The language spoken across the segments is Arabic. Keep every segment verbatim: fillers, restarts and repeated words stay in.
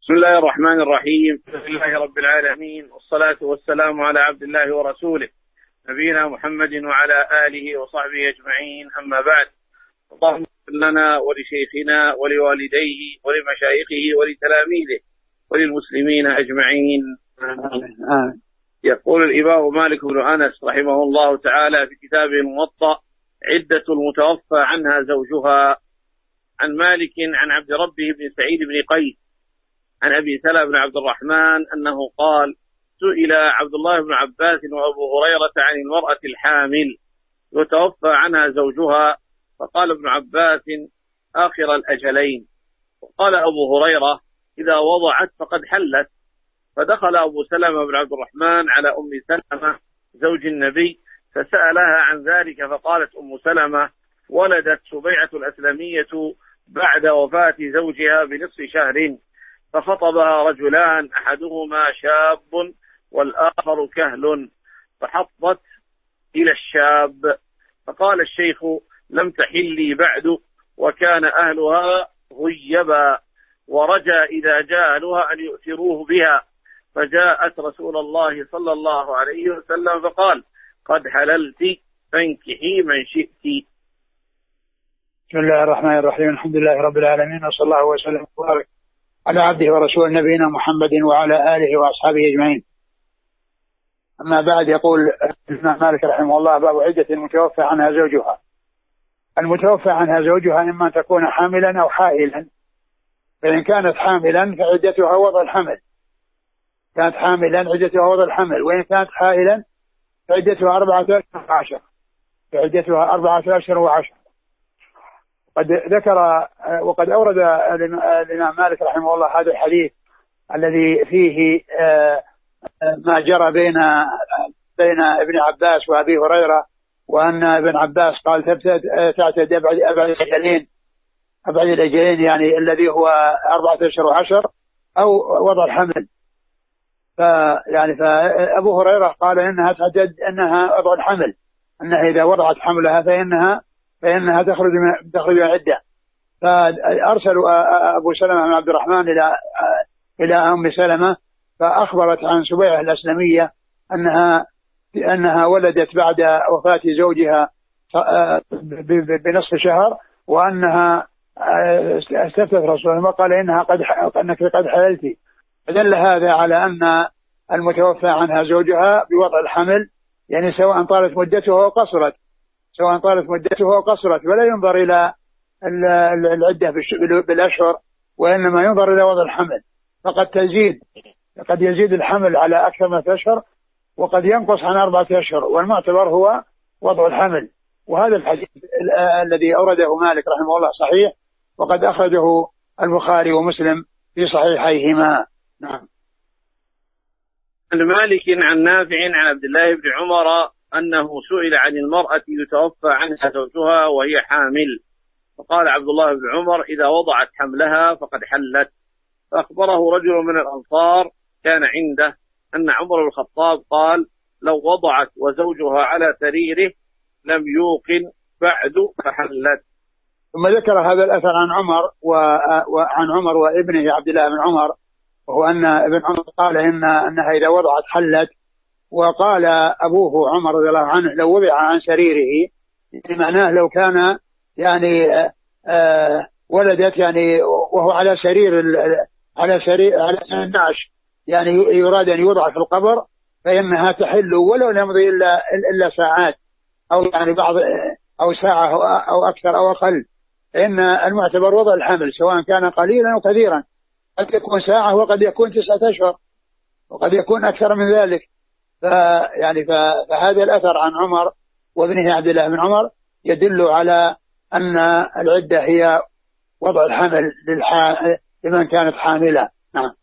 بسم الله الرحمن الرحيم. الحمد لله رب العالمين، والصلاة والسلام على عبد الله ورسوله نبينا محمد وعلى آله وصحبه أجمعين، أما بعد. اللهم اغفر لنا ولشيخنا ولوالديه ولمشايخه ولتلاميذه وللمسلمين أجمعين. آمين. يقول الإمام مالك بن أنس رحمه الله تعالى في كتابه الموطأ: عدة المتوفى عنها زوجها. عن مالك عن عبد ربه بن سعيد بن قيس عن أبي سلمة بن عبد الرحمن أنه قال: سئل عبد الله بن عباس وأبو هريرة عن المرأة الحامل يتوفى عنها زوجها، فقال ابن عباس: آخر الأجلين. وقال أبو هريرة: إذا وضعت فقد حلت. فدخل أبو سلمة بن عبد الرحمن على أم سلمة زوج النبي فسألها عن ذلك، فقالت أم سلمة: ولدت سبيعة الأسلمية بعد وفاة زوجها بنصف شهر، فخطبها رجلان أحدهما شاب والآخر كهل، فحطت إلى الشاب، فقال الشيخ: لم تحلي بعد، وكان أهلها غيبا، ورجى إذا جاء أهلها أن يؤثروه بها، فجاءت رسول الله صلى الله عليه وسلم فقال: قد حللت فانكحي من شئت. بسم الله الرحمن الرحيم. الحمد لله رب العالمين، وصلى الله وسلم وبارك على عبده ورسول نبينا محمد وعلى آله وأصحابه أجمعين. أما بعد، يقول الإمام مالك رحمه الله: باب عدة المتوفى عنها زوجها. المتوفى عنها زوجها إما أن تكون حاملا أو حائلا، فإن كانت حاملا فعدتها وضع الحمل، كانت حاملا عدتها وضع الحمل، وإن كانت حائلا فعدتها أربعة أشهر وعشر فعدتها أربعة أشهر وعشر. قد ذكر وقد أورد الإمام مالك رحمه الله هذا الحديث الذي فيه ما جرى بين بين ابن عباس وأبي هريرة، وأن ابن عباس قال تعتد أبعد الأجلين أبعد الأجلين يعني الذي هو أربعة أشهر وعشر أو وضع الحمل. فيعني فأبو هريرة قال إنها تعتد أنها وضع الحمل، أنها إذا وضعت حملها فإنها فإنها تخرج من تخرج من عدة. فأرسلوا أبو سلمة بن عبد الرحمن إلى إلى أم سلمة، فأخبرت عن سبيعة الأسلمية أنها أنها ولدت بعد وفاة زوجها بنصف شهر، وأنها استفتت رسول الله وقال إنها قد أنك قد حللتي. فدل هذا على أن المتوفى عنها زوجها بوضع الحمل، يعني سواء طالت مدته أو قصرت سواء طالت مدته أو قصرت ولا ينظر إلى العدة بالأشهر، وإنما ينظر إلى وضع الحمل. فقد تزيد قد يزيد الحمل على أكثر من أشهر، وقد ينقص عن أربعة أشهر، والمعتبر هو وضع الحمل. وهذا الحديث الذي أورده مالك رحمه الله صحيح، وقد أخرجه البخاري ومسلم في صحيحيهما. نعم. عن مالك عن نافع عن عبد الله بن عمر أنه سئل عن المرأة يتوفى عنها زوجها وهي حامل، فقال عبد الله بن عمر: إذا وضعت حملها فقد حلت. فأخبره رجل من الأنصار كان عنده أن عمر الخطاب قال: لو وضعت وزوجها على سريره لم يوقن بعد فحلت. ثم ذكر هذا الأثر عن عمر وعن عمر وابنه عبد الله بن عمر، وهو أن ابن عمر قال إن أنها إذا وضعت حلت. وقال أبوه عمر رضي الله عنه: لو وضع عن سريره، معناه لو كان يعني آه ولدت يعني وهو على سرير على سرير على النعش، يعني يراد أن يوضع في القبر، فإنها تحل ولو لم يمضي إلا إلا ساعات، أو يعني بعض أو ساعة أو أكثر أو أقل. إن المعتبر وضع الحمل سواء كان قليلا أو كثيرا، قد يكون ساعة وقد يكون تسعة أشهر وقد يكون أكثر من ذلك. فيعني فهذا الأثر عن عمر وابنه عبد الله بن عمر يدل على أن العدة هي وضع الحمل لمن كانت حاملة. نعم.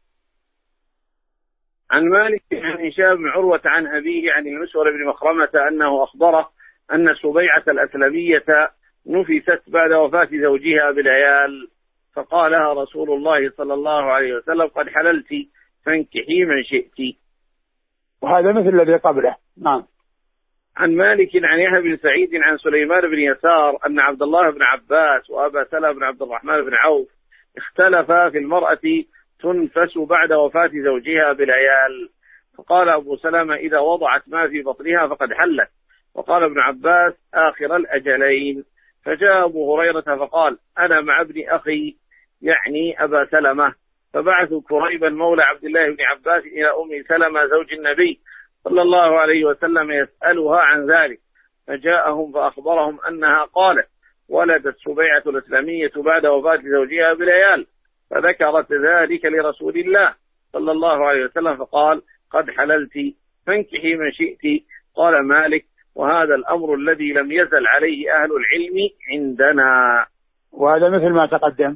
عن مالك عن هشام بن عروة عن أبيه عن المسور بن مخرمة أنه أخبره أن سبيعة الأسلمية نفست بعد وفاة زوجها بالعيال، فقالها رسول الله صلى الله عليه وسلم: قد حللت فانكحي من شئت. وهذا مثل الذي قبله. نعم. عن مالك عن يحيى بن سعيد عن سليمان بن يسار أن عبد الله بن عباس وأبا سلمة بن عبد الرحمن بن عوف اختلفا في المرأة تنفس بعد وفاة زوجها بالعيال. فقال أبو سلمة إذا وضعت ما في بطنها فقد حلت. وقال ابن عباس آخر الأجلين. فجاء أبو هريرة فقال أنا مع ابن أخي يعني أبا سلمة، فبعثوا كريبا مولى عبد الله بن عباس إلى أم سلمة زوج النبي صلى الله عليه وسلم يسألها عن ذلك، فجاءهم فأخبرهم أنها قالت ولدت سبيعة الإسلامية بعد وفاة زوجها بليال، فذكرت ذلك لرسول الله صلى الله عليه وسلم فقال قد حللت فانكحي من شئت. قال مالك وهذا الأمر الذي لم يزل عليه أهل العلم عندنا. وهذا مثل ما تقدم.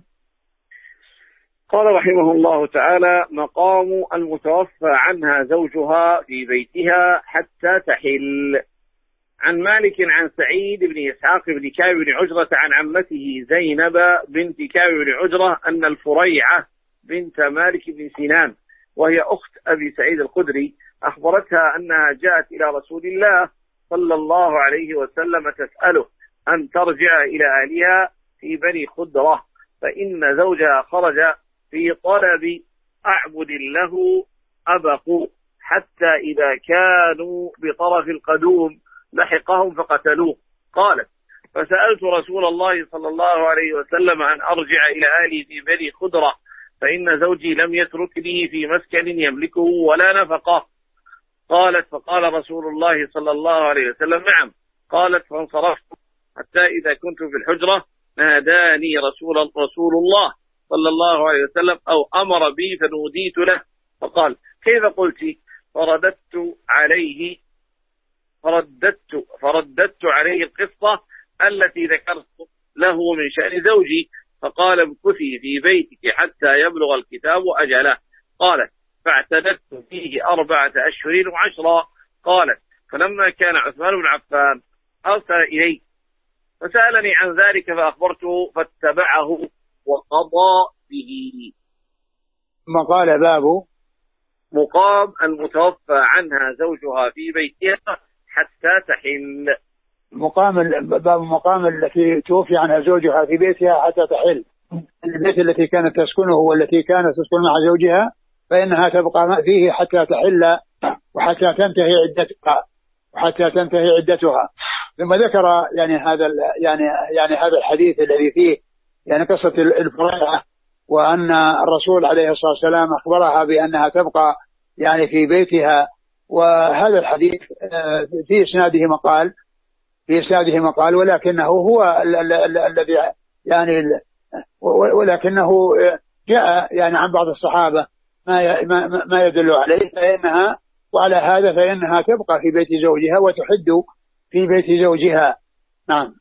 قال رحمه الله تعالى مقام المتوفى عنها زوجها في بيتها حتى تحل. عن مالك عن سعيد بن إسحاق بن كعب بن عجرة عن عمته زينب بنت كعب بن عجرة أن الفريعة بنت مالك بن سنان وهي أخت أبي سعيد الخدري أخبرتها أنها جاءت إلى رسول الله صلى الله عليه وسلم تسأله أن ترجع إلى أهلها في بني خدرة، فإن زوجها خرج في طلب أعبد له أبقوا حتى إذا كانوا بطرف القدوم لحقهم فقتلوه. قالت فسألت رسول الله صلى الله عليه وسلم أن أرجع إلى أهلي في بني خدرة، فإن زوجي لم يتركني في مسكن يملكه ولا نفقه. قالت فقال رسول الله صلى الله عليه وسلم نعم. قالت فانصرفت حتى إذا كنت في الحجرة ناداني رسول, رسول الله صلى الله عليه وسلم أو أمر بي فنوديت له فقال كيف قلت؟ فرددت عليه فرددت فرددت عليه القصة التي ذكرت له من شأن زوجي، فقال امكثي في بيتك حتى يبلغ الكتاب أجله. قالت فاعتددت فيه أربعة أشهر وعشرة. قالت فلما كان عثمان بن عفان أرسل إلي فسألني عن ذلك فأخبرته فاتبعه وقضى به. ما قال بابه مقام المتوفى عنها زوجها في بيتها حتى تحل. مقام باب مقام التي توفي عنها زوجها في بيتها حتى تحل. البيت التي كانت تسكنه والتي كانت تسكن مع زوجها فإنها تبقى فيه حتى تحل وحتى تنتهي عدتها وحتى تنتهي عدتها. ثم ذكر يعني هذا يعني يعني هذا الحديث الذي فيه يعني قصة الفريعة، وأن الرسول عليه الصلاة والسلام أخبرها بأنها تبقى يعني في بيتها. وهذا الحديث في إسناده مقال في إسناده مقال ولكنه هو الذي يعني ولكنه جاء يعني عن بعض الصحابة ما ما يدل عليه، فإنها وعلى هذا فإنها تبقى في بيت زوجها وتحد في بيت زوجها. نعم.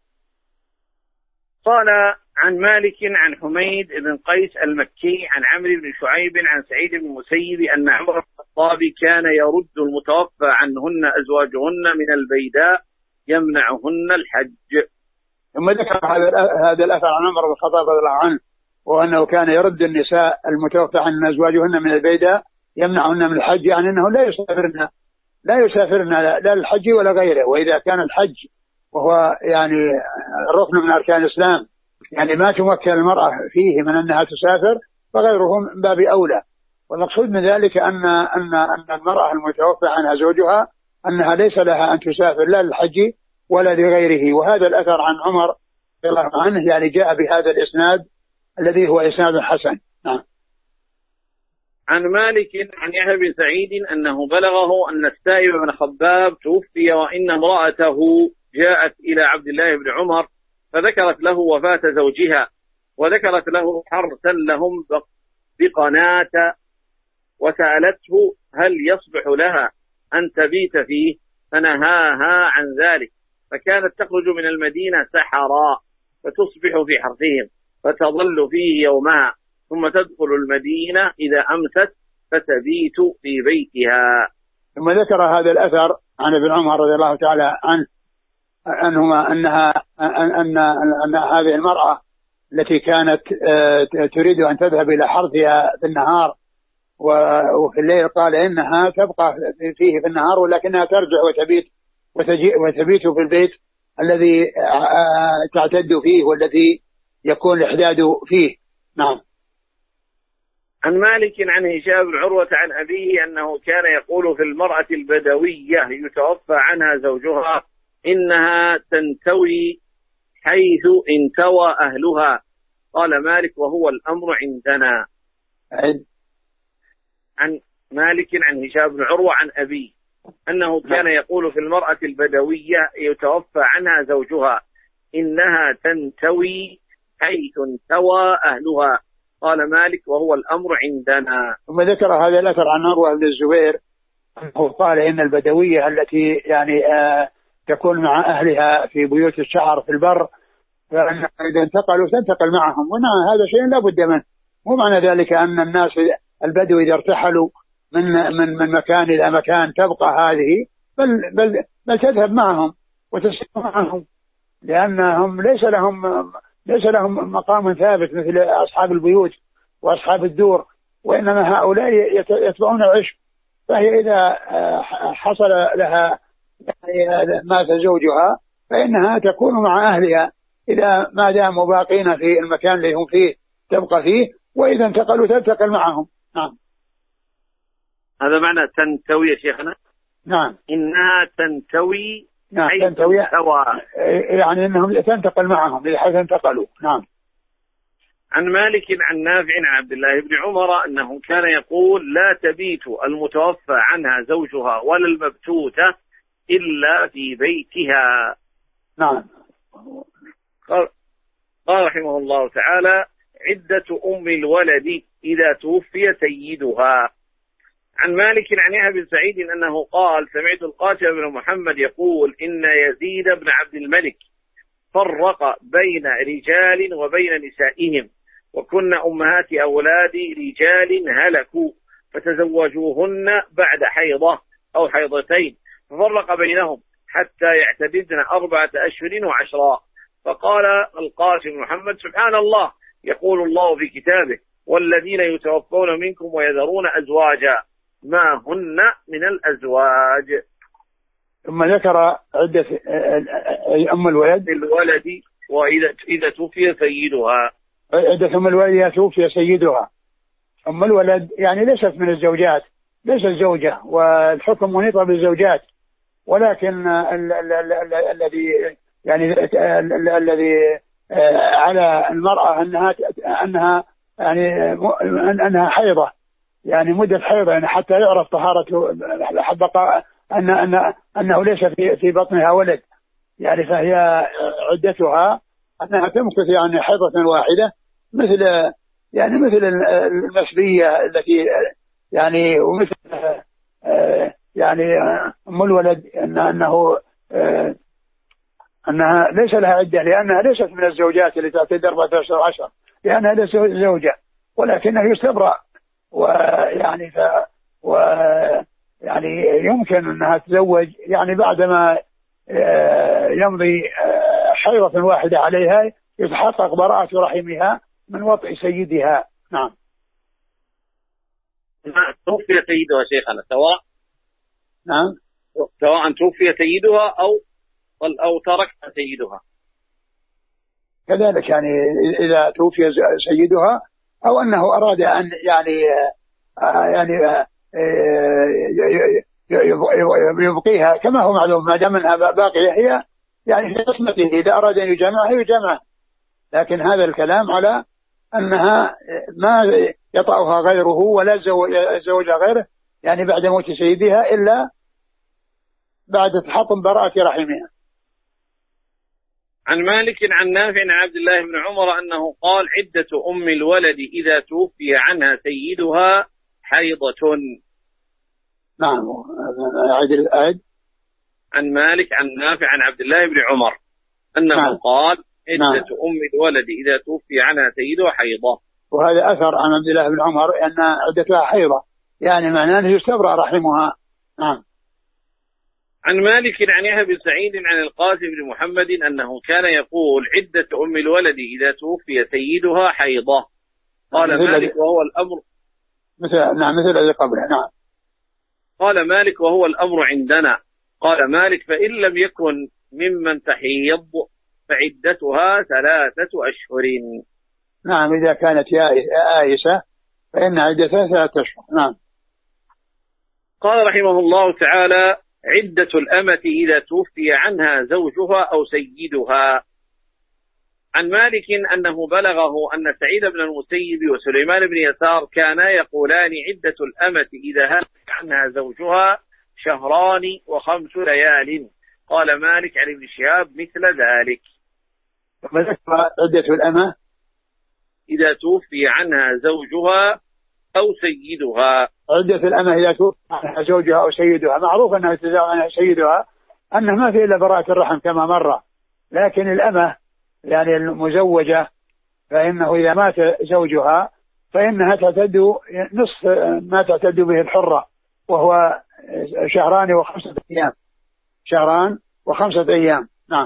قال عن مالك عن حميد بن قيس المكي عن عمرو بن شعيب عن سعيد بن المسيب أن عمر بن الخطاب كان يرد المتوفى عنهن أزواجهن من البيداء يمنعهن الحج. ثم ذكر هذا الأثر عن عمر بن الخطاب رضي الله عنه وأنه كان يرد النساء المتوفى عن أزواجهن من البيداء يمنعهن من الحج، يعني أنه لا يسافرن لا يسافرن لا للحج ولا غيره. وإذا كان الحج وهو يعني ركن من أركان الإسلام يعني ما تمكن المرأة فيه من أنها تسافر فغيره من باب أولى. والمقصود من ذلك أن أن أن المرأة المتوفى عنها زوجها أنها ليس لها أن تسافر لا للحج ولا لغيره. وهذا الأثر عن عمر رضي الله عنه يعني جاء بهذا الإسناد الذي هو إسناد حسن. نعم. عن مالك عن يحيى بن سعيد أنه بلغه أن السائب بن خباب توفي وإن امرأته جاءت إلى عبد الله بن عمر فذكرت له وفاة زوجها وذكرت له حرثا لهم بقناة وسألته هل يصبح لها أن تبيت فيه فنهاها عن ذلك، فكانت تخرج من المدينة سحرا فتصبح في حرثهم فتظل فيه يومها ثم تدخل المدينة إذا أمست فتبيت في بيتها. ثم ذكر هذا الأثر عن ابن عمر رضي الله تعالى عنه أنهما أنها أن, أن, أن هذه المرأة التي كانت تريد أن تذهب إلى حرثها في النهار وفي الليل قال إنها تبقى فيه في النهار ولكنها ترجع وتبيت وتبيت في البيت الذي تعتد فيه والذي يكون الإحداد فيه. نعم. عن مالك عن هشام بن عروة عن أبيه أنه كان يقول في المرأة البدوية يتوفى عنها زوجها إنها تنتوي حيث انتوى أهلها. قال مالك وهو الأمر عندنا. عن مالك عن هشام بن عروة عن أبيه أنه كان يقول في المرأة البدوية يتوفى عنها زوجها إنها تنتوي حيث انتوى أهلها. قال مالك وهو الأمر عندنا. ثم ذكر هذا الأثر عن عروة بن الزبير أنه قال إن البدوية التي يعني آه تكون مع أهلها في بيوت الشعر في البر فإذا انتقلوا تنتقل معهم، ونعم هذا شيء لا بد منه. مو معنى ذلك أن الناس البدو إذا ارتحلوا من من من مكان إلى مكان تبقى هذه، بل بل بل تذهب معهم وتسير معهم، لأنهم ليس لهم ليس لهم مقام ثابت مثل أصحاب البيوت وأصحاب الدور، وإنما هؤلاء يتبعون العشق. فهي إذا حصل لها مات زوجها فإنها تكون مع أهلها إذا ما داموا باقين في المكان اللي هم فيه تبقى فيه، وإذا انتقلوا تنتقل معهم. نعم. هذا معنى تنتوي يا شيخنا. نعم. إنها تنتوي. نعم تنتوي يعني أنهم تنتقل معهم لحيث انتقلوا. نعم. عن مالك عن نافع عن عبد الله بن عمر أنه كان يقول لا تبيت المتوفى عنها زوجها ولا المبتوتة إلا في بيتها. نعم. قال, قال رحمه الله تعالى عدة أم الولد إذا توفي سيدها. عن مالك عن يحيى بن سعيد أنه قال سمعت القاسم بن محمد يقول إن يزيد بن عبد الملك فرق بين رجال وبين نسائهم، وكن أمهات أولاد رجال هلكوا فتزوجوهن بعد حيضة أو حيضتين، ففرق بينهم حتى يعتددن أربعة أشهر وعشرا. فقال القاسم محمد سبحان الله، يقول الله في كتابه والذين يتوفون منكم ويذرون أزواجا ما هن من الأزواج. ثم ذكر عدة أم الولد الولد وإذا إذا توفي سيدها. عدة أم الولد إذا توفي سيدها. أم الولد يعني ليست من الزوجات، ليست زوجة، والحكم منيط بالزوجات، ولكن الذي يعني الذي على المرأة أنها أنها يعني أنها حيضة، يعني مدة حيضة، يعني حتى يعرف طهارة بقاء أن أن أنه ليس في في بطنها ولد، يعني فهي عدتها أنها تمكث يعني حيضة واحدة، مثل يعني مثل المسبية التي يعني ومثل يعني أم الولد أن أنه أنها ليس لها عدة، لأنها ليست من الزوجات اللي تعتد أربعة عشر عشر، لأنها ليست زوجة، ولكنه يستبرأ، ويعني ف و يعني يمكن أنها تزوج يعني بعدما يمضي حيضة واحدة عليها يتحقق براءة رحمها من وطئ سيدها. نعم. توفي سيدها شيخنا سواء نعم سواء توفي سيدها أو أو تركها سيدها، كذلك يعني إذا توفي سيدها أو أنه أراد أن يعني يعني يبقيها كما هو معلوم، ما دام انها باقيه هي يعني في قسمته، اذا اراد ان يجامعها يجامعها، لكن هذا الكلام على انها ما يطأها غيره ولا زوجها غيره يعني بعد موت سيدها الا بعد تحطم براءة رحمها. عن مالك عن نافع عن عبد الله بن عمر أنه قال عدة أم الولد إذا توفي عنها سيدها حيضة. نعم. عدل أعد. عن مالك عن نافع عن عبد الله بن عمر أنه نعم. قال عدة نعم. أم الولد إذا توفي عنها سيدها حيضة. وهذا أثر عن عبد الله بن عمر أن عدتها حيضة، يعني معناه أنه يستبرأ رحمها. نعم. عن مالك عن يحيى بن سعيد عن القاسم بن محمد أنه كان يقول عدة أم الولد إذا توفي سيدها حيضة. قال مالك وهو الأمر مثل نعم مثل الذي قبله. نعم. قال مالك وهو الأمر عندنا. قال مالك فإن لم يكن ممن تحيض فعدتها ثلاثة أشهر. نعم إذا كانت آيسة فإن عدتها ثلاثة أشهر. نعم. قال رحمه الله تعالى: عدة الأمة إذا توفي عنها زوجها أو سيدها. عن مالك أنه بلغه أن سعيد بن المسيب وسليمان بن يسار كانا يقولان: عدة الأمة إذا هلك عنها زوجها شهران وخمس ليال. قال مالك عن ابن شهاب مثل ذلك. عدة الأمة إذا توفي عنها زوجها أو سيدها. عدة الأمة إذا توفي عنها زوجها أو سيدها، معروف أنها تزوج عنها سيدها، أنه ما في إلا براءة الرحم كما مر. لكن الأمة يعني المزوجة فإنه إذا مات زوجها فإنها تعتد نصف ما تعتد به الحرة، وهو شهران وخمسة أيام. شهران وخمسة أيام. نعم.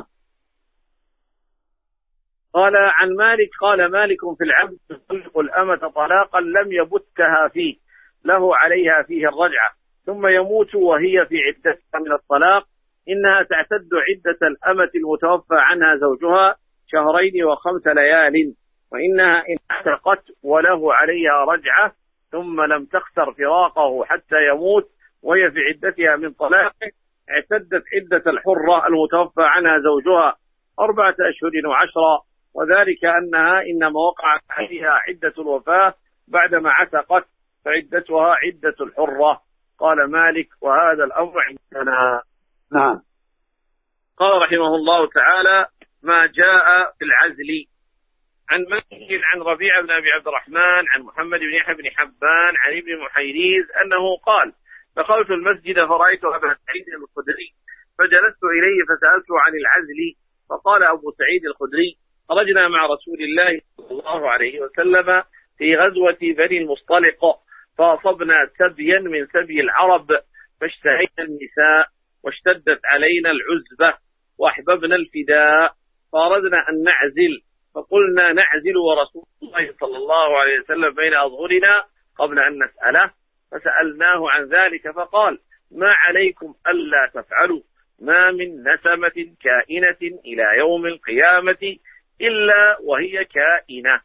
قال عن مالك قال مالك في العبد يطلق الأمة طلاقا لم يبتها فيه له عليها فيه الرجعة ثم يموت وهي في عدتها من الطلاق، إنها تعتد عدة الأمة المتوفى عنها زوجها شهرين وخمس ليال، وإنها إن اعتقت وله عليها رجعة ثم لم تخسر فراقه حتى يموت وهي في عدتها من طلاقه اعتدت عدة الحرة المتوفى عنها زوجها أربعة أشهر وعشرة، وذلك أنها إنما وقع عليها عدة الوفاة بعدما عتقت فعدتها عدة الحرة. قال مالك: وهذا الأمر عندنا. نعم. قال رحمه الله تعالى: ما جاء في العزل. عن مالك عن ربيع بن أبي عبد الرحمن عن محمد بن يحيى بن حبان عن ابن محيريز أنه قال: دخلت المسجد فرأيت أبا سعيد الخدري فجلست إليه فسألته عن العزل، فقال أبو سعيد الخدري: خرجنا مع رسول الله صلى الله عليه وسلم في غزوة بني المصطلق فأصبنا سبيا من سبي العرب فاشتهينا النساء واشتدت علينا العزبة وأحببنا الفداء فأردنا أن نعزل، فقلنا نعزل ورسول الله صلى الله عليه وسلم بين أظهرنا قبل أن نسأله، فسألناه عن ذلك فقال: ما عليكم ألا تفعلوا، ما من نسمة كائنة إلى يوم القيامة إلا وهي كائنة.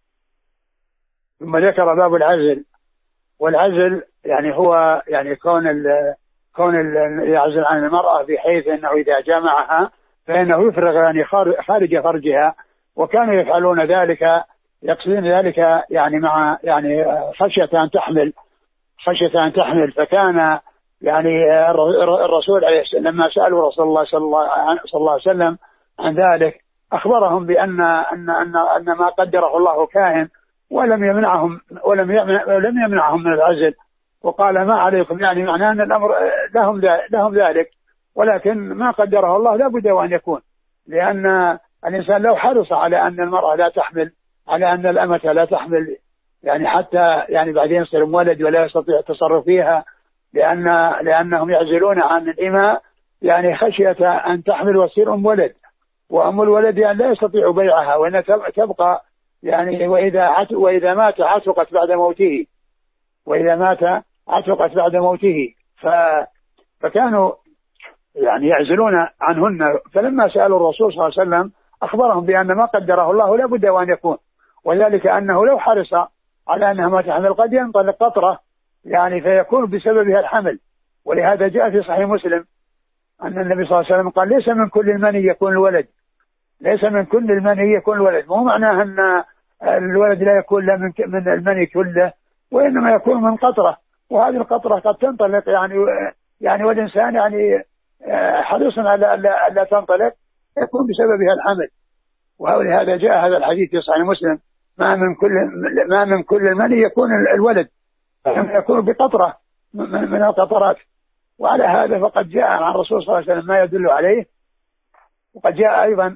ثم ذكر باب العزل. والعزل يعني هو يعني كون ال كون ال يعزل عن المرأة بحيث أنه إذا جامعها فإنه يفرغ يعني خارج فرجها، وكانوا يفعلون ذلك يقصدون ذلك يعني مع يعني خشية أن تحمل خشية أن تحمل فكان يعني الرسول عليه السلام لما سألوا رسول الله صلى الله عليه وسلم عن ذلك أخبرهم بأن أن أن أن ما قدره الله كائن، ولم يمنعهم ولم ولم يمنعهم من العزل، وقال ما عليكم، يعني معناه أن الأمر لهم لهم ذلك، ولكن ما قدره الله لا بد وأن يكون، لأن الإنسان لو حرص على أن المرأة لا تحمل، على أن الأمة لا تحمل يعني حتى يعني بعدين يصير ولد ولا يستطيع التصرف فيها، لأن لأنهم يعزلون عن الإماء يعني خشية أن تحمل وتصير أم ولد، وأم الولد يعني لا يستطيع بيعها وأنها تبقى يعني وإذا عت وإذا مات عتقت بعد موته وإذا مات عتقت بعد موته ف فكانوا يعني يعزلون عنهن. فلما سألوا الرسول صلى الله عليه وسلم أخبرهم بأن ما قدره الله لا بد وأن يكون، وذلك أنه لو حرص على أنها ما تحمل قد ينطلق قطرة يعني فيكون بسببها الحمل. ولهذا جاء في صحيح مسلم أن النبي صلى الله عليه وسلم قال: ليس من كل المني يكون الولد، ليس من كل المني يكون الولد، مو معناه أن الولد لا يكون من من المني كله، وإنما يكون من قطرة، وهذه القطرة قد تنطلق يعني يعني والإنسان يعني حريص على لا تنطلق يكون بسببها الحمل. ولهذا جاء هذا الحديث في صحيح مسلم: ما من كل ما من كل المني يكون الولد، يكون بقطرة من القطرات. وعلى هذا فقد جاء عن الرسول صلى الله عليه وسلم ما يدل عليه. وقد جاء أيضا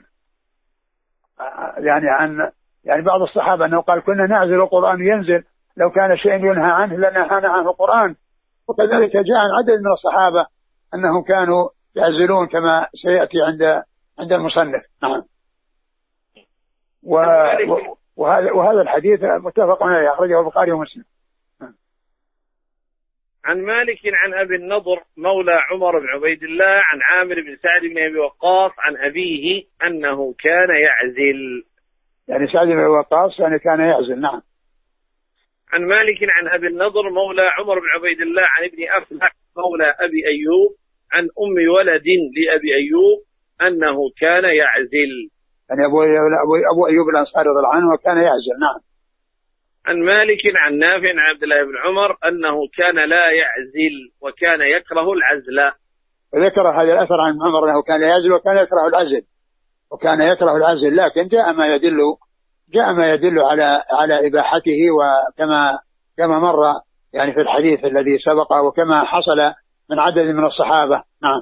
يعني عن يعني بعض الصحابة أنه قال: كنا نعزل القرآن ينزل، لو كان شيء ينهى عنه لنهانا عنه القرآن. وكذلك جاء عن عدد من الصحابة أنهم كانوا يعزلون كما سيأتي عند عند المصنف. نعم. وهذا وهذا الحديث متفق عليه أخرجه البخاري ومسلم. عن مالك عن أبي النضر مولى عمر بن عبيد الله عن عامر بن سعد بن أبي وقاص عن أبيه أنه كان يعزل. يعني سعد بن أبي وقاص يعني كان يعزل. نعم. عن مالك عن أبي النضر مولى عمر بن عبيد الله عن ابن أفلح مولى أبي أيوب عن أم ولد لأبي أيوب أنه كان يعزل. يعني أبو, أبو أيوب الأنصاري رضي الله عنه وكان يعزل. نعم. عن مالك عن نافع عن عبد الله بن عمر أنه كان لا يعزل وكان يكره العزل. وذكر هذا الأثر عن عمر أنه كان يعزل وكان يكره العزل وكان يكره العزل لكن جاء ما يدل جاء ما يدل على على إباحته وكما كما مر يعني في الحديث الذي سبق وكما حصل من عدد من الصحابة. نعم.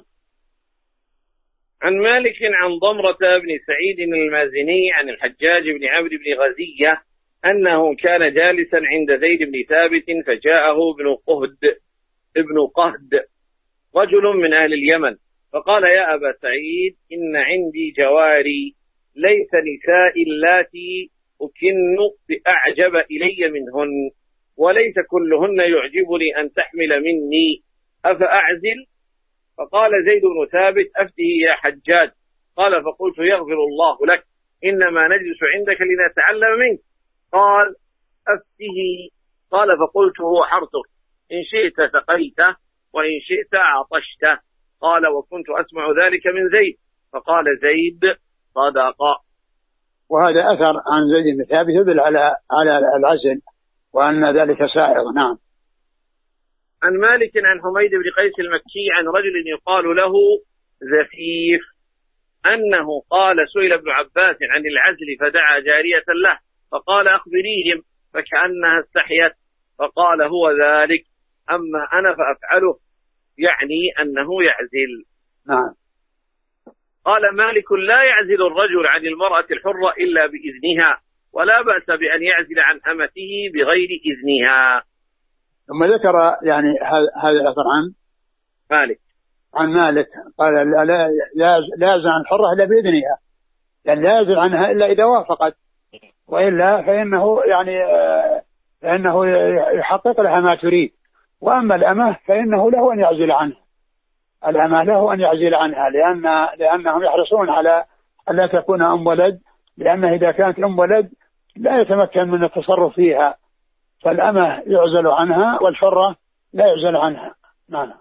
عن مالك عن ضمرة بن سعيد المازني عن الحجاج بن عمرو بن غزية أنه كان جالسا عند زيد بن ثابت فجاءه ابن قهد ابن قهد رجل من أهل اليمن فقال يا أبا سعيد إن عندي جواري ليس نساء اللاتي أكن بأعجب إلي منهن وليس كلهن يعجبني أن تحمل مني أفأعزل؟ فقال زيد بن ثابت أفته يا حجاج. قال فقلت يغفر الله لك إنما نجلس عندك لنتعلم منك. قال أفته. قال فقلت هو حرثك إن شئت سقيته وإن شئت عطشته. قال وكنت أسمع ذلك من زيد. فقال زيد صدق. وهذا أثر عن زيد بن ثابت يدل على على العزل وأن ذلك سائغ. نعم. عن مالك عن حميد بن قيس المكي عن رجل يقال له زفيف أنه قال سئل ابن عباس عن العزل فدعا جارية له فقال أخبريهم فكأنها استحيت فقال هو ذلك أما أنا فأفعله يعني أنه يعزل. نعم. قال مالك لا يعزل الرجل عن المرأة الحرة إلا بإذنها ولا بأس بأن يعزل عن أمته بغير إذنها. ثم ذكر يعني هذا الأثر عن مالك عن مالك قال لا لا يعزل عن الحرة إلا بإذنها يعني لا يعزل عنها إلا إذا وافقت وإلا فإنه يعني فإنه يحقق لها ما تريد. وأما الأمة فإنه له أن يعزل عنها الأمة له أن يعزل عنها لأن لأنهم يحرصون على أن لا تكون أم ولد لأن إذا كانت أم ولد لا يتمكن من التصرف فيها فالأمة يعزل عنها والحرة لا يعزل عنها. نعم.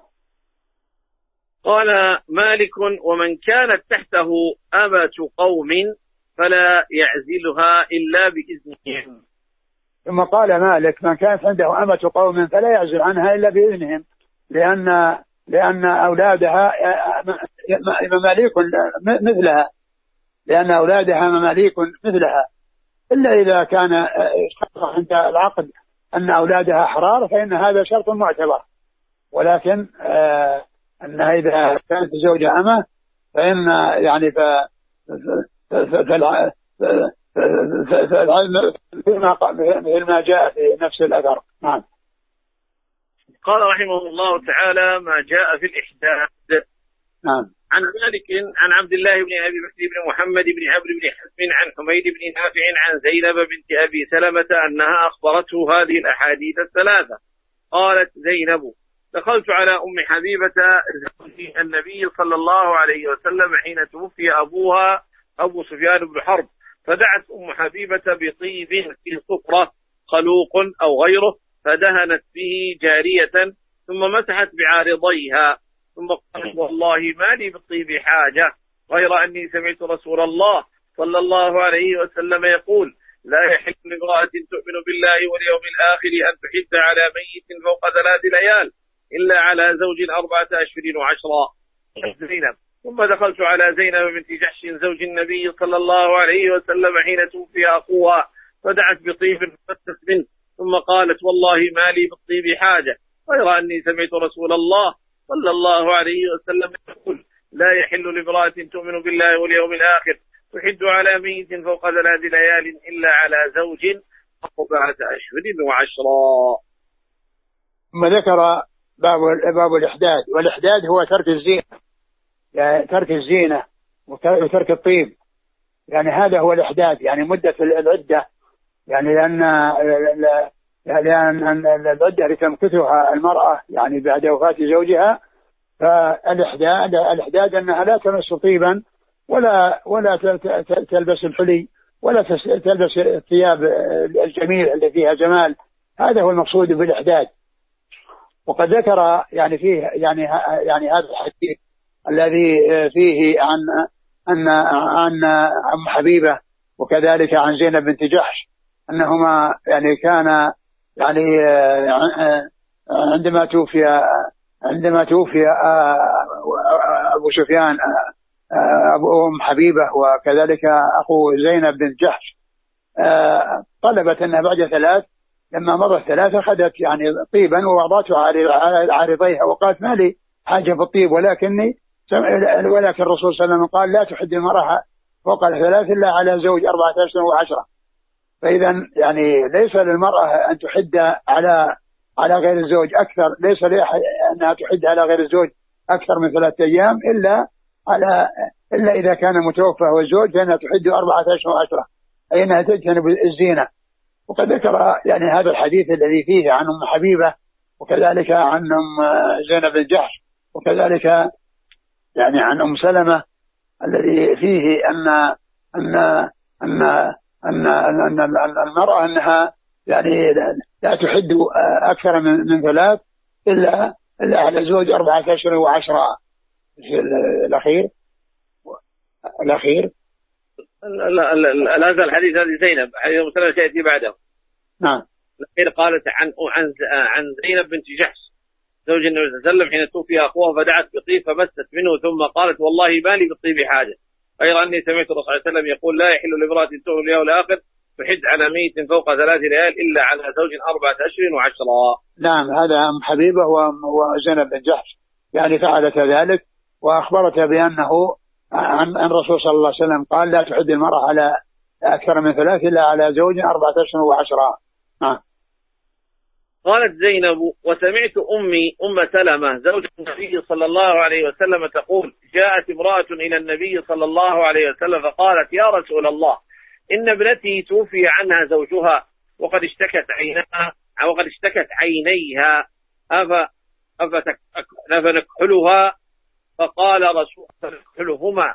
قال مالك ومن كانت تحته أمة قوم فلا يعزلها إلا بإذنهم. ثم قال مالك من كانت عنده أمة قوم فلا يعزل عنها إلا بإذنهم لأن لأن أولادها مماليك مثلها لأن أولادها مماليك مثلها إلا إذا كان عند العقد أن أولادها أحرار فإن هذا شرط معتبر ولكن آه أنها إذا كانت زوجة أمة فإن يعني ف مثل ما جاء في نفس الأثر. نعم. قال رحمه الله تعالى ما جاء في الإحداث. نعم. عن مالك عن عبد الله بن أبي بكر بن محمد بن عمرو بن حزم عن حميد بن نافع عن زينب بنت أبي سلمة أنها أخبرته هذه الأحاديث الثلاثة. قالت زينب دخلت على أم حبيبة زوج النبي صلى الله عليه وسلم حين توفي أبوها أبو سفيان بن حرب فدعت أم حبيبة بطيب في صفرة خلوق أو غيره فدهنت به جارية ثم مسحت بعارضيها ثم قالت والله ما لي بالطيب حاجة غير أني سمعت رسول الله صلى الله عليه وسلم يقول لا يحل لامرأة تؤمن بالله واليوم الآخر أن تحد على ميت فوق ثلاث ليال إلا على زوج أربعة أشهر وعشرا. زينب. ثم دخلت على زينب بنت جحش زوج النبي صلى الله عليه وسلم حين توفي أخوها فدعت بطيب فتت منه ثم قالت والله ما لي بالطيب حاجة غير أني سمعت رسول الله صلى الله عليه وسلم يقول لا يحل لامرأة تؤمن بالله واليوم الآخر تحد على ميت فوق ثلاث ليال إلا على زوج أربعة أشهر وعشرا. ثم ذكر باب باب الإحداد والإحداد هو ترك الزينة يعني ترك الزينة وترك الطيب يعني هذا هو الإحداد يعني مدة العدة يعني لأن لأن العدة لتمكثها المرأة يعني بعد وفاة زوجها فالإحداد الإحداد أنها لا تمس طيبا ولا ولا تلبس الحلي ولا تلبس الثياب الجميل اللي فيها جمال هذا هو المقصود بالإحداد. وقد ذكر يعني فيه يعني يعني هذا الحديث الذي فيه عن أن عن أم حبيبة وكذلك عن زينب بنت جحش أنهما يعني كان يعني عندما توفي عندما توفي أبو سفيان أبو أم حبيبة وكذلك أخو زينب بنت جحش طلبت أنها بعد ثلاث لما مضت ثلاثة أخذت يعني طيبا ووضعته على عارضيها وقالت ما لي حاجة في الطيب ولكني ولكن الرسول صلى الله عليه وسلم قال لا تحد المرأة فوق الثلاث إلا على زوج أربعة أشهر وعشرة. فإذا يعني ليس للمرأة أن تحد على على غير الزوج أكثر، ليس أنها تحد على غير الزوج أكثر من ثلاثة أيام إلا على إلا إذا كان متوفى هو الزوج فإنها تحد أربعة أشهر وعشرة، أي أنها تجتنب الزينة. وقد ذكر يعني هذا الحديث الذي فيه عن أم حبيبة وكذلك عن أم زينب بن جحش وكذلك يعني عن أم سلمة الذي فيه أن أن أن أن, أن, أن المرأة أنها يعني لا تحد أكثر من, من ثلاث إلا إلا على زوج أربعة أشهر وعشرة. في الأخير الأخير لا لا هذا الحديث هذه زينب حديث أم سلمة تأتي بعده. نعم. الأخير قالت عن عن عن زينب بنت جحش زوج النبي صلى الله عليه وسلم حين توفي أخوها فدعت بطيب فمست منه ثم قالت والله ما لي بالطيب حاجة غير أني سمعت الرسول صلى الله عليه وسلم يقول لا يحل لامرأة تؤمن بالله والآخر تحد على ميت فوق ثلاث ليال إلا على زوج أربعة أشهر وعشرة. نعم هذا أم حبيبة وزينب بن جحش يعني فعلت ذلك وأخبرت بأنه عن الرسول صلى الله عليه وسلم قال لا تحد المرأة على أكثر من ثلاث إلا على زوج أربعة أشهر وعشرة. نعم. قالت زينب وسمعت أمي أم سلمة زوج النبي صلى الله عليه وسلم تقول جاءت امرأة إلى النبي صلى الله عليه وسلم فقالت يا رسول الله إن ابنتي توفي عنها زوجها وقد اشتكت عينها وقد اشتكت عينيها أف أفنكحلها فقال رسول تكحلهما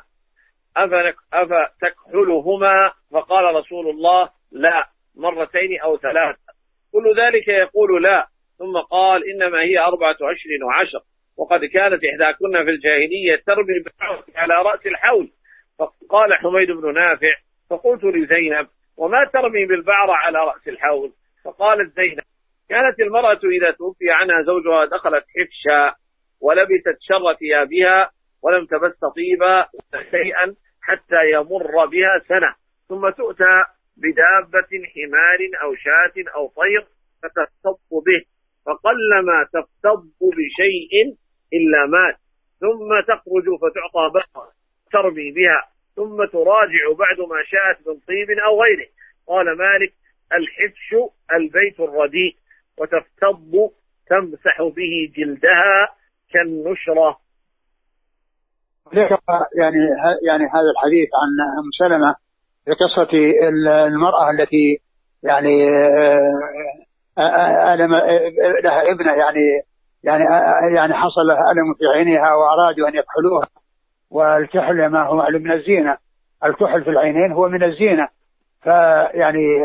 أفتكحلهما فقال رسول الله لا مرتين أو ثلاث كل ذلك يقول لا ثم قال إنما هي أربعة أشهر وعشر وقد كانت إحداكن في الجاهلية ترمي بالبعرة على رأس الحول. فقال حميد بن نافع فقلت لزينب وما ترمي بالبعرة على رأس الحول؟ فقالت زينب كانت المرأة إذا توفي عنها زوجها دخلت حفشا ولبست شر ثيابها ولم تبس طيبا شيئا حتى يمر بها سنة ثم تؤتى بدابة حمار أو شاة أو طير فتفتض به فقلما تفتض بشيء إلا مات ثم تخرج فتعطى بقرة ترمي بها ثم تراجع بعد ما شاءت من طيب أو غيره. قال مالك الحفش البيت الرديء وتفتض تمسح به جلدها كالنشرة. يعني يعني هذا الحديث عن أم سلمة في قصة المرأة التي يعني ألم لها ابنة يعني يعني يعني حصل لها ألم في عينها وأرادوا أن يكحلوها والكحل ما هو معلوم من الزينة. الكحل في العينين هو من الزينة. فيعني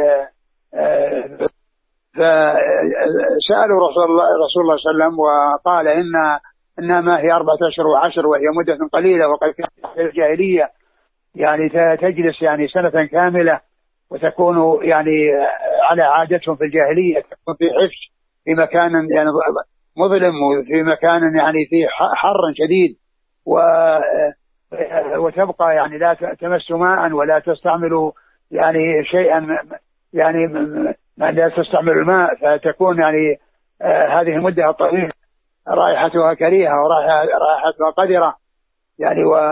فسألوا رسول الله رسول الله صلى الله عليه وسلم وقال إن إنما هي أربعة أشهر وعشر وهي مدة قليلة وقد كانت الجاهلية يعني تجلس يعني سنة كاملة وتكون يعني على عادتهم في الجاهلية تكون في حفش في مكان يعني مظلم وفي مكان يعني في حر شديد وتبقى يعني لا تمس ماء ولا تستعمل يعني شيئا يعني ما لا تستعمل الماء فتكون يعني هذه المدة الطويلة رائحتها كريهة ورائحتها قذرة يعني و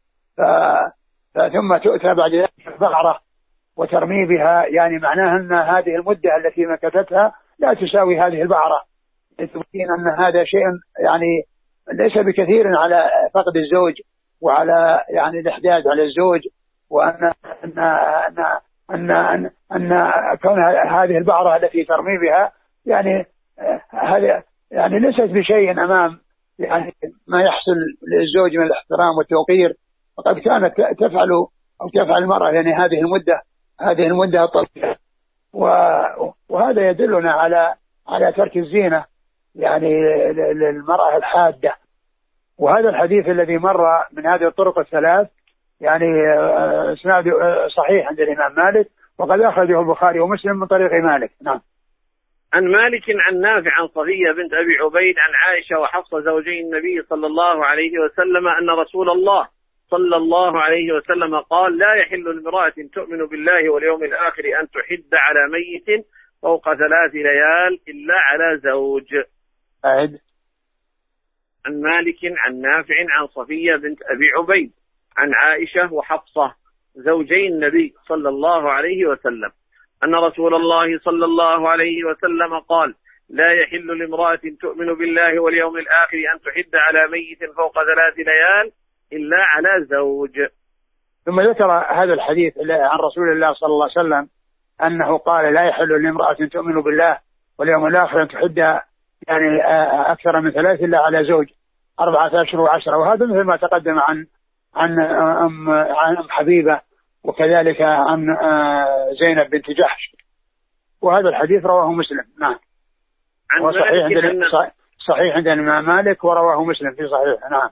ثم تؤتى بعد ذلك بغرة وترمي بها يعني معناها أن هذه المدة التي مكثتها لا تساوي هذه البعرة تبين أن هذا شيء يعني ليس بكثير على فقد الزوج وعلى يعني الإحداد على الزوج وأن أن أن أن, أن, أن كون هذه البعرة التي ترمي بها يعني هذا يعني ليست بشيء أمام يعني ما يحصل للزوج من الاحترام والتوقير. وقد كانت تفعل أو تفعل المرأة يعني هذه المدة هذه المدة الطويلة وهذا يدلنا على على ترك الزينة يعني للمرأة الحادة. وهذا الحديث الذي مر من هذه الطرق الثلاث يعني اسناده صحيح عند الإمام مالك، وقد أخرجه البخاري ومسلم من طريق مالك. نعم. عن مالك عن نافع عن صفية بنت أبي عبيد عن عائشة وحفصة زوجي النبي صلى الله عليه وسلم أن رسول الله صلى الله عليه وسلم قال: لا يحل لامرأة تؤمن بالله واليوم الآخر أن تحد على ميت فوق ثلاث ليال إلا على زوج. أعد. عن مالك عن نافع عن صفية بنت أبي عبيد عن عائشة وحفصة زوجي النبي صلى الله عليه وسلم أن رسول الله صلى الله عليه وسلم قال: لا يحل لامرأة تؤمن بالله واليوم الآخر أن تحد على ميت فوق ثلاث ليال إلا على زوج. ثم ذكر هذا الحديث عن رسول الله صلى الله عليه وسلم أنه قال: لا يحل لامرأة تؤمن بالله واليوم الآخر أن تحد يعني أكثر من ثلاث إلا على زوج أربعة أشهر وعشرة. وهذا مثل ما تقدم عن عن أم عن أم حبيبة، وكذلك عن زينب بنت جحش. وهذا الحديث رواه مسلم. نعم. عن صحيح عند صحيح عند الإمام مالك ورواه مسلم في صحيح. نعم.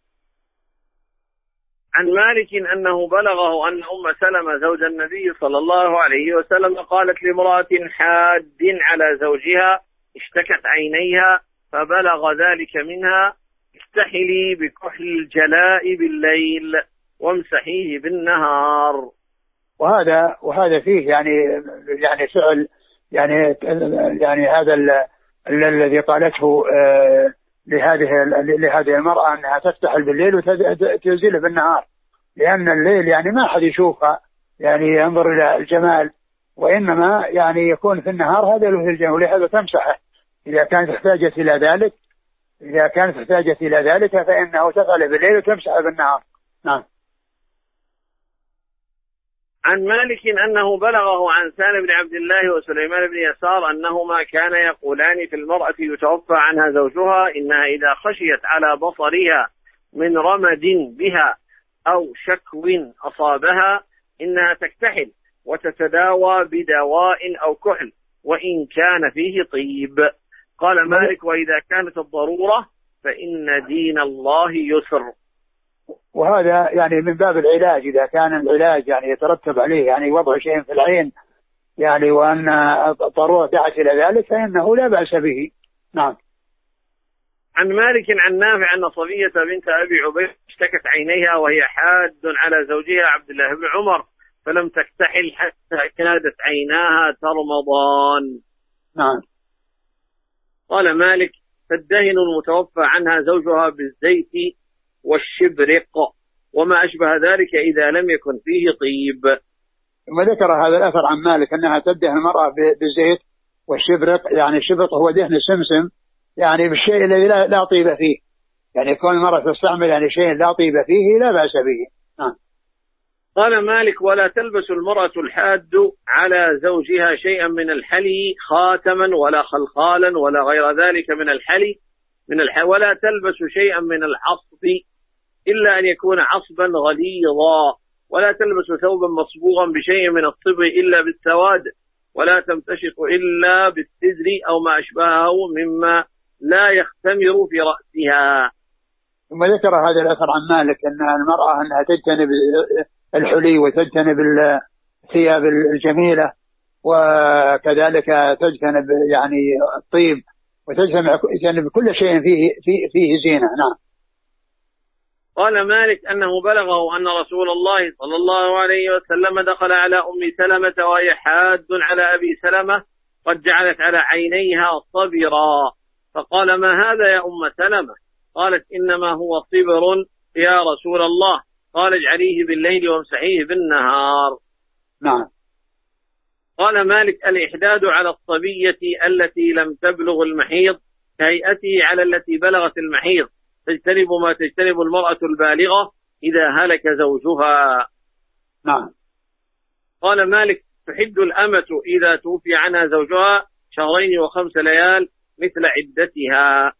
عن مالك أنه بلغه أن أم سلمة زوج النبي صلى الله عليه وسلم قالت لامرأة حاد على زوجها اشتكت عينيها فبلغ ذلك منها: استحلي بكحل الجلاء بالليل وامسحيه بالنهار. وهذا وهذا فيه يعني يعني فعل يعني يعني هذا الذي قالته آه لهذه لهذه المرأة أنها تفتحل بالليل وتزيله بالنهار، لأن الليل يعني ما أحد يشوفها يعني ينظر إلى الجمال، وإنما يعني يكون في النهار هذا له الجمال، ولهذا تمسحه إذا كانت احتاجت إلى ذلك إذا كانت احتاجت إلى ذلك فإنه تفعل بالليل وتمسحه بالنهار. نعم. عن مالك أنه بلغه عن سالم بن عبد الله وسليمان بن يسار أنهما كان يقولان في المرأة يتوفى عنها زوجها إنها إذا خشيت على بصرها من رمد بها أو شكو أصابها إنها تكتحل وتتداوى بدواء أو كحل وإن كان فيه طيب. قال مالك: وإذا كانت الضرورة فإن دين الله يسر. وهذا يعني من باب العلاج، إذا كان العلاج يعني يترتب عليه يعني وضع شيء في العين يعني وأن الضرورة دعت إلى ذلك فإنه لا بأس به. نعم. عن مالك عن نافع أن صفية بنت أبي عبيد اشتكت عينيها وهي حاد على زوجها عبد الله بن عمر فلم تكتحل حتى كادت عيناها ترمضان. نعم. قال مالك: تدهن المتوفى عنها زوجها بالزيت والشبرق وما أشبه ذلك إذا لم يكن فيه طيب. ثم ذكر هذا الأثر عن مالك أنها تدهن المرأة بالزيت والشبرق، يعني الشبرق هو دهن السمسم يعني بالشيء الذي لا, لا طيب فيه، يعني كون المرأة تستعمل يعني شيء لا طيب فيه لا بأس به. آه. قال مالك: ولا تلبس المرأة الحاد على زوجها شيئا من الحلي خاتما ولا خلخالا ولا غير ذلك من الحلي من الح... ولا تلبس شيئا من العصب إلا أن يكون عصبا غليظا، ولا تلبس ثوبا مصبوغا بشيء من الطب إلا بالسواد، ولا تمتشط إلا بالسدر أو ما أشبهه مما لا يختمر في رأسها. ثم ذكر هذا الأثر عن مالك أن المرأة أنها تجتنب الحلي وتجتنب الثياب الجميلة وكذلك تجتنب يعني الطيب وتجتنب كل شيء فيه فيه, فيه زينة. نعم. قال مالك أنه بلغه أن رسول الله صلى الله عليه وسلم دخل على أم سلمة وهي حاد على أبي سلمة قد جعلت على عينيها صبرا، فقال: ما هذا يا أم سلمة؟ قالت: إنما هو صبر يا رسول الله. قال: اجعليه بالليل وامسحيه بالنهار. نعم. قال مالك: الإحداد على الصبية التي لم تبلغ المحيض كهيئته على التي بلغت المحيض، تجتنب ما تجتنب المرأة البالغة إذا هلك زوجها. نعم. قال مالك: تحد الأمة إذا توفي عنها زوجها شهرين وخمس ليال مثل عدتها.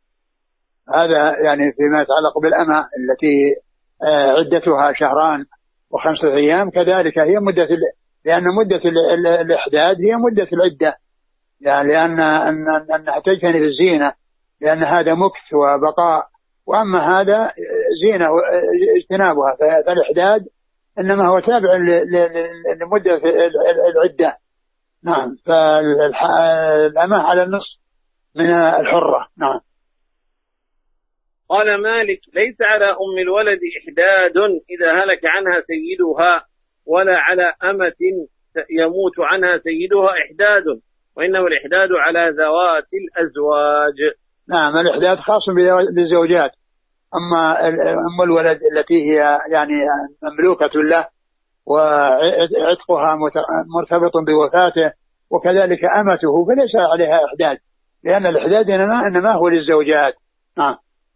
هذا يعني فيما يتعلق بالأمة التي عدتها شهران وخمسة أيام، كذلك هي مدة لأن مدة الإحداد هي مدة العدة، يعني لأن أنها تجتنب الزينة، لأن هذا مكث وبقاء، وأما هذا زينة اجتنابها. فالإحداد إنما هو تابع لمدة العدة. نعم. فالأمة على النصف من الحرة. نعم. قال مالك: ليس على أم الولد إحداد إذا هلك عنها سيدها، ولا على أمة يموت عنها سيدها إحداد، وإنما الإحداد على ذوات الأزواج. نعم، الإحداد خاص بالزوجات. أما أم الولد التي هي يعني مملوكة له وعتقها مرتبط بوفاته وكذلك أمته، فليس عليها إحداد، لأن الإحداد إنما, إنما هو للزوجات. نعم.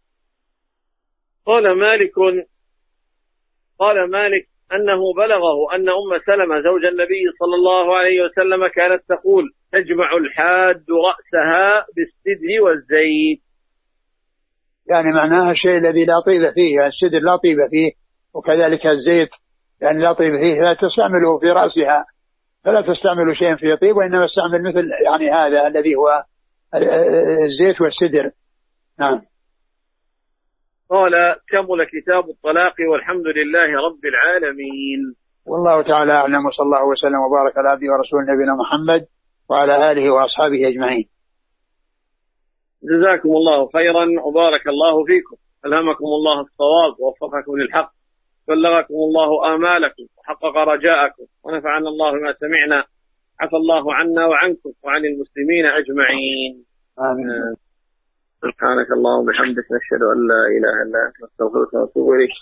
قال مالك قال مالك أنه بلغه أن أم سلمة زوج النبي صلى الله عليه وسلم كانت تقول: تجمع الحاد رأسها بالسدر والزيت. يعني معناها الشيء الذي لا طيب فيه، السدر لا طيب فيه، وكذلك الزيت يعني لا طيب فيه، لا تستعمله في رأسها، فلا تستعمل شيء في طيب، وإنما استعمل مثل يعني هذا الذي هو الزيت والسدر. نعم. قال: كمل كتاب الطلاق، والحمد لله رب العالمين. والله تعالى أعلم، وصلى الله وسلم وبارك على عبده ورسول نبينا محمد وعلى آله وأصحابه أجمعين. جزاكم الله خيرا وبارك الله فيكم، ألهمكم الله الصواب ووفقكم للحق، بلغكم الله آمالكم وحقق رجاءكم، ونفعنا الله ما سمعنا، عفى الله عنا وعنكم وعن المسلمين أجمعين. آمين. سبحانك اللهم وبحمدك، نشهد أن لا إله إلا أنت، نستغفرك ونتوب إليك.